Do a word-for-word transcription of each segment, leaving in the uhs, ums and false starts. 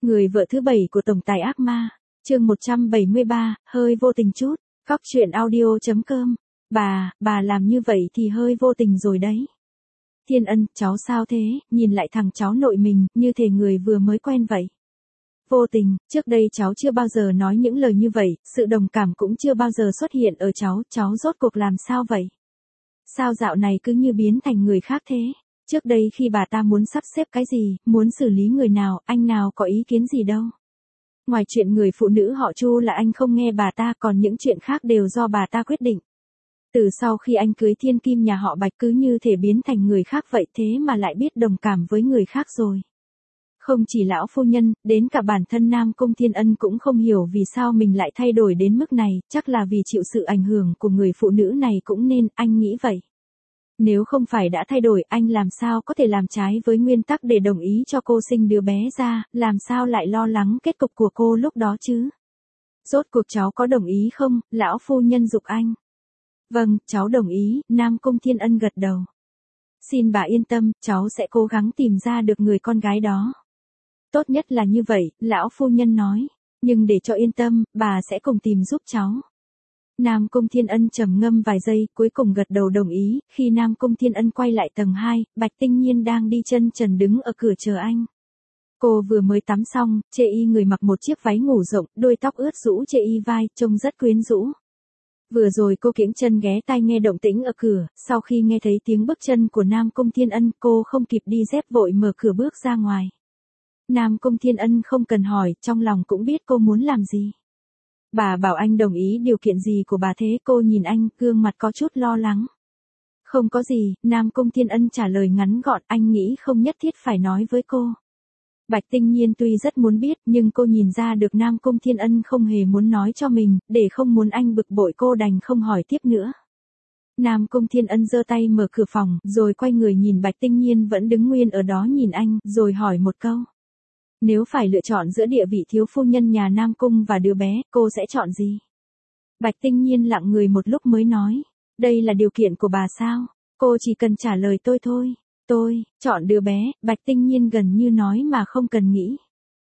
Người vợ thứ bảy của tổng tài ác ma, chương một trăm bảy mươi ba, hơi vô tình chút, Cóc truyện audio chấm com. Bà, bà làm như vậy thì hơi vô tình rồi đấy. Thiên Ân, cháu sao thế, nhìn lại thằng cháu nội mình, như thể người vừa mới quen vậy. Vô tình, trước đây cháu chưa bao giờ nói những lời như vậy, sự đồng cảm cũng chưa bao giờ xuất hiện ở cháu, cháu rốt cuộc làm sao vậy? Sao dạo này cứ như biến thành người khác thế? Trước đây khi bà ta muốn sắp xếp cái gì, muốn xử lý người nào, anh nào có ý kiến gì đâu. Ngoài chuyện người phụ nữ họ Chu là anh không nghe bà ta, còn những chuyện khác đều do bà ta quyết định. Từ sau khi anh cưới thiên kim nhà họ Bạch cứ như thể biến thành người khác vậy, thế mà lại biết đồng cảm với người khác rồi. Không chỉ lão phu nhân, đến cả bản thân Nam Cung Thiên Ân cũng không hiểu vì sao mình lại thay đổi đến mức này, chắc là vì chịu sự ảnh hưởng của người phụ nữ này cũng nên, anh nghĩ vậy. Nếu không phải đã thay đổi, anh làm sao có thể làm trái với nguyên tắc để đồng ý cho cô sinh đứa bé ra, làm sao lại lo lắng kết cục của cô lúc đó chứ? Rốt cuộc cháu có đồng ý không? Lão phu nhân giục anh. Vâng, cháu đồng ý, Nam Cung Thiên Ân gật đầu. Xin bà yên tâm, cháu sẽ cố gắng tìm ra được người con gái đó. Tốt nhất là như vậy, lão phu nhân nói. Nhưng để cho yên tâm, bà sẽ cùng tìm giúp cháu. Nam Cung Thiên Ân trầm ngâm vài giây, cuối cùng gật đầu đồng ý. Khi Nam Cung Thiên Ân quay lại tầng hai, Bạch Tinh Nhiên đang đi chân trần đứng ở cửa chờ anh. Cô vừa mới tắm xong, chê y người mặc một chiếc váy ngủ rộng, đôi tóc ướt rũ chê y vai, trông rất quyến rũ. Vừa rồi cô kiễng chân ghé tai nghe động tĩnh ở cửa, sau khi nghe thấy tiếng bước chân của Nam Cung Thiên Ân, cô không kịp đi dép vội mở cửa bước ra ngoài. Nam Cung Thiên Ân không cần hỏi, trong lòng cũng biết cô muốn làm gì. Bà bảo anh đồng ý điều kiện gì của bà thế? Cô nhìn anh, gương mặt có chút lo lắng. Không có gì, Nam Cung Thiên Ân trả lời ngắn gọn, anh nghĩ không nhất thiết phải nói với cô. Bạch Tinh Nhiên tuy rất muốn biết, nhưng cô nhìn ra được Nam Cung Thiên Ân không hề muốn nói cho mình, để không muốn anh bực bội cô đành không hỏi tiếp nữa. Nam Cung Thiên Ân giơ tay mở cửa phòng, rồi quay người nhìn Bạch Tinh Nhiên vẫn đứng nguyên ở đó nhìn anh, rồi hỏi một câu. Nếu phải lựa chọn giữa địa vị thiếu phu nhân nhà Nam Cung và đứa bé, cô sẽ chọn gì? Bạch Tinh Nhiên lặng người một lúc mới nói. Đây là điều kiện của bà sao? Cô chỉ cần trả lời tôi thôi. Tôi, chọn đứa bé, Bạch Tinh Nhiên gần như nói mà không cần nghĩ.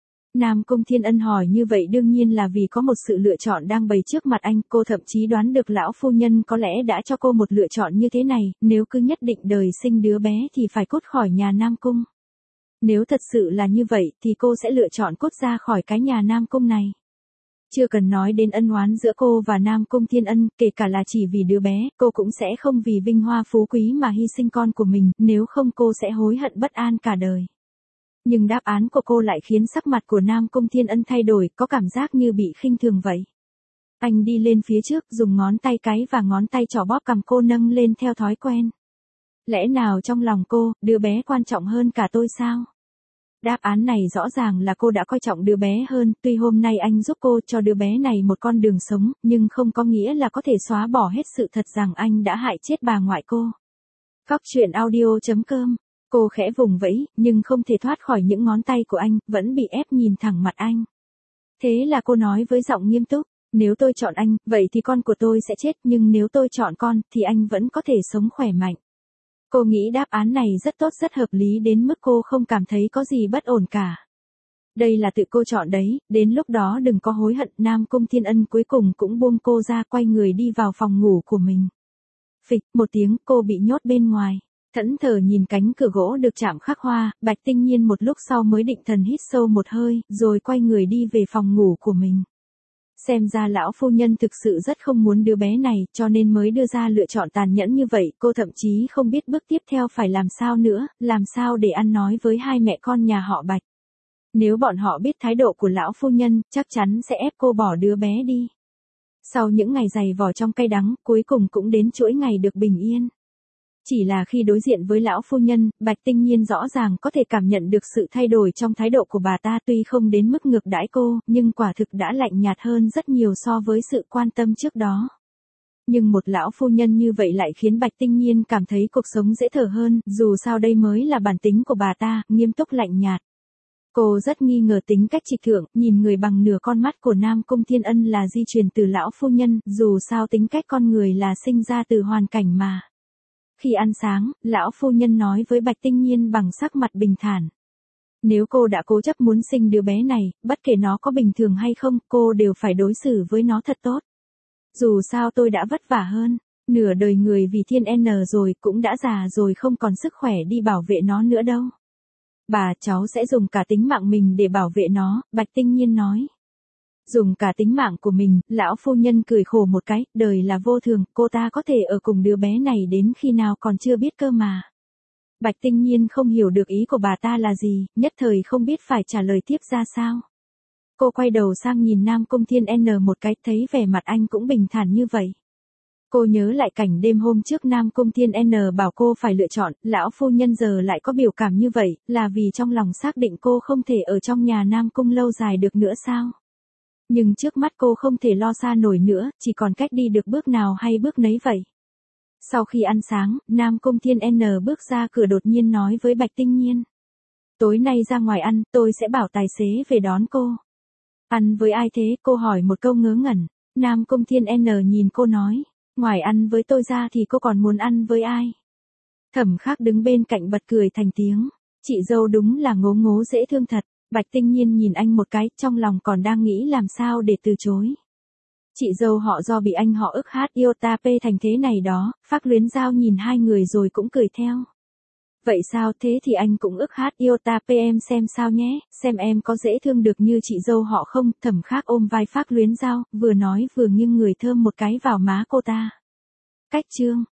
Nam Cung Thiên Ân hỏi như vậy đương nhiên là vì có một sự lựa chọn đang bày trước mặt anh, cô thậm chí đoán được lão phu nhân có lẽ đã cho cô một lựa chọn như thế này, nếu cứ nhất định đời sinh đứa bé thì phải cút khỏi nhà Nam Cung. Nếu thật sự là như vậy thì cô sẽ lựa chọn cút ra khỏi cái nhà Nam Cung này. Chưa cần nói đến ân oán giữa cô và Nam Cung Thiên Ân, kể cả là chỉ vì đứa bé, cô cũng sẽ không vì vinh hoa phú quý mà hy sinh con của mình, nếu không cô sẽ hối hận bất an cả đời. Nhưng đáp án của cô lại khiến sắc mặt của Nam Cung Thiên Ân thay đổi, có cảm giác như bị khinh thường vậy. Anh đi lên phía trước, dùng ngón tay cái và ngón tay trỏ bóp cằm cô nâng lên theo thói quen. Lẽ nào trong lòng cô, đứa bé quan trọng hơn cả tôi sao? Đáp án này rõ ràng là cô đã coi trọng đứa bé hơn, tuy hôm nay anh giúp cô cho đứa bé này một con đường sống, nhưng không có nghĩa là có thể xóa bỏ hết sự thật rằng anh đã hại chết bà ngoại cô. Cóc truyện audio chấm com. Cô khẽ vùng vẫy, nhưng không thể thoát khỏi những ngón tay của anh, vẫn bị ép nhìn thẳng mặt anh. Thế là cô nói với giọng nghiêm túc, nếu tôi chọn anh, vậy thì con của tôi sẽ chết, nhưng nếu tôi chọn con, thì anh vẫn có thể sống khỏe mạnh. Cô nghĩ đáp án này rất tốt, rất hợp lý đến mức cô không cảm thấy có gì bất ổn cả. Đây là tự cô chọn đấy, đến lúc đó đừng có hối hận. Nam Cung Thiên Ân cuối cùng cũng buông cô ra, quay người đi vào phòng ngủ của mình. Phịch, một tiếng, cô bị nhốt bên ngoài. Thẫn thờ nhìn cánh cửa gỗ được chạm khắc hoa, Bạch Tinh Nhiên một lúc sau mới định thần hít sâu một hơi, rồi quay người đi về phòng ngủ của mình. Xem ra lão phu nhân thực sự rất không muốn đứa bé này, cho nên mới đưa ra lựa chọn tàn nhẫn như vậy, cô thậm chí không biết bước tiếp theo phải làm sao nữa, làm sao để ăn nói với hai mẹ con nhà họ Bạch. Nếu bọn họ biết thái độ của lão phu nhân, chắc chắn sẽ ép cô bỏ đứa bé đi. Sau những ngày dày vò trong cay đắng, cuối cùng cũng đến chuỗi ngày được bình yên. Chỉ là khi đối diện với lão phu nhân, Bạch Tinh Nhiên rõ ràng có thể cảm nhận được sự thay đổi trong thái độ của bà ta, tuy không đến mức ngược đãi cô, nhưng quả thực đã lạnh nhạt hơn rất nhiều so với sự quan tâm trước đó. Nhưng một lão phu nhân như vậy lại khiến Bạch Tinh Nhiên cảm thấy cuộc sống dễ thở hơn, dù sao đây mới là bản tính của bà ta, nghiêm túc lạnh nhạt. Cô rất nghi ngờ tính cách trịch thượng, nhìn người bằng nửa con mắt của Nam Cung Thiên Ân là di truyền từ lão phu nhân, dù sao tính cách con người là sinh ra từ hoàn cảnh mà. Khi ăn sáng, lão phu nhân nói với Bạch Tinh Nhiên bằng sắc mặt bình thản. Nếu cô đã cố chấp muốn sinh đứa bé này, bất kể nó có bình thường hay không, cô đều phải đối xử với nó thật tốt. Dù sao tôi đã vất vả hơn, nửa đời người vì Thiên N rồi, cũng đã già rồi không còn sức khỏe đi bảo vệ nó nữa đâu. Bà, cháu sẽ dùng cả tính mạng mình để bảo vệ nó, Bạch Tinh Nhiên nói. Dùng cả tính mạng của mình, lão phu nhân cười khổ một cái, đời là vô thường, cô ta có thể ở cùng đứa bé này đến khi nào còn chưa biết cơ mà. Bạch Tinh Nhiên không hiểu được ý của bà ta là gì, nhất thời không biết phải trả lời tiếp ra sao. Cô quay đầu sang nhìn Nam Cung Thiên N một cái, thấy vẻ mặt anh cũng bình thản như vậy. Cô nhớ lại cảnh đêm hôm trước Nam Cung Thiên N bảo cô phải lựa chọn, lão phu nhân giờ lại có biểu cảm như vậy, là vì trong lòng xác định cô không thể ở trong nhà Nam Cung lâu dài được nữa sao? Nhưng trước mắt cô không thể lo xa nổi nữa, chỉ còn cách đi được bước nào hay bước nấy vậy. Sau khi ăn sáng, Nam Cung Thiên N bước ra cửa đột nhiên nói với Bạch Tinh Nhiên. Tối nay ra ngoài ăn, tôi sẽ bảo tài xế về đón cô. Ăn với ai thế? Cô hỏi một câu ngớ ngẩn. Nam Cung Thiên N nhìn cô nói. Ngoài ăn với tôi ra thì cô còn muốn ăn với ai? Thẩm Khắc đứng bên cạnh bật cười thành tiếng. Chị dâu đúng là ngố ngố dễ thương thật. Bạch Tinh Nhiên nhìn anh một cái, trong lòng còn đang nghĩ làm sao để từ chối. Chị dâu họ Do bị anh họ ức hát yêu ta pê thành thế này đó. Phác Luyến Giao nhìn hai người rồi cũng cười theo. Vậy sao, thế thì anh cũng ức hát yêu ta pê em xem sao nhé, xem em có dễ thương được như chị dâu họ không. Thẩm Khắc ôm vai Phác Luyến Giao, vừa nói vừa nghiêng người thơm một cái vào má cô ta. Cách chương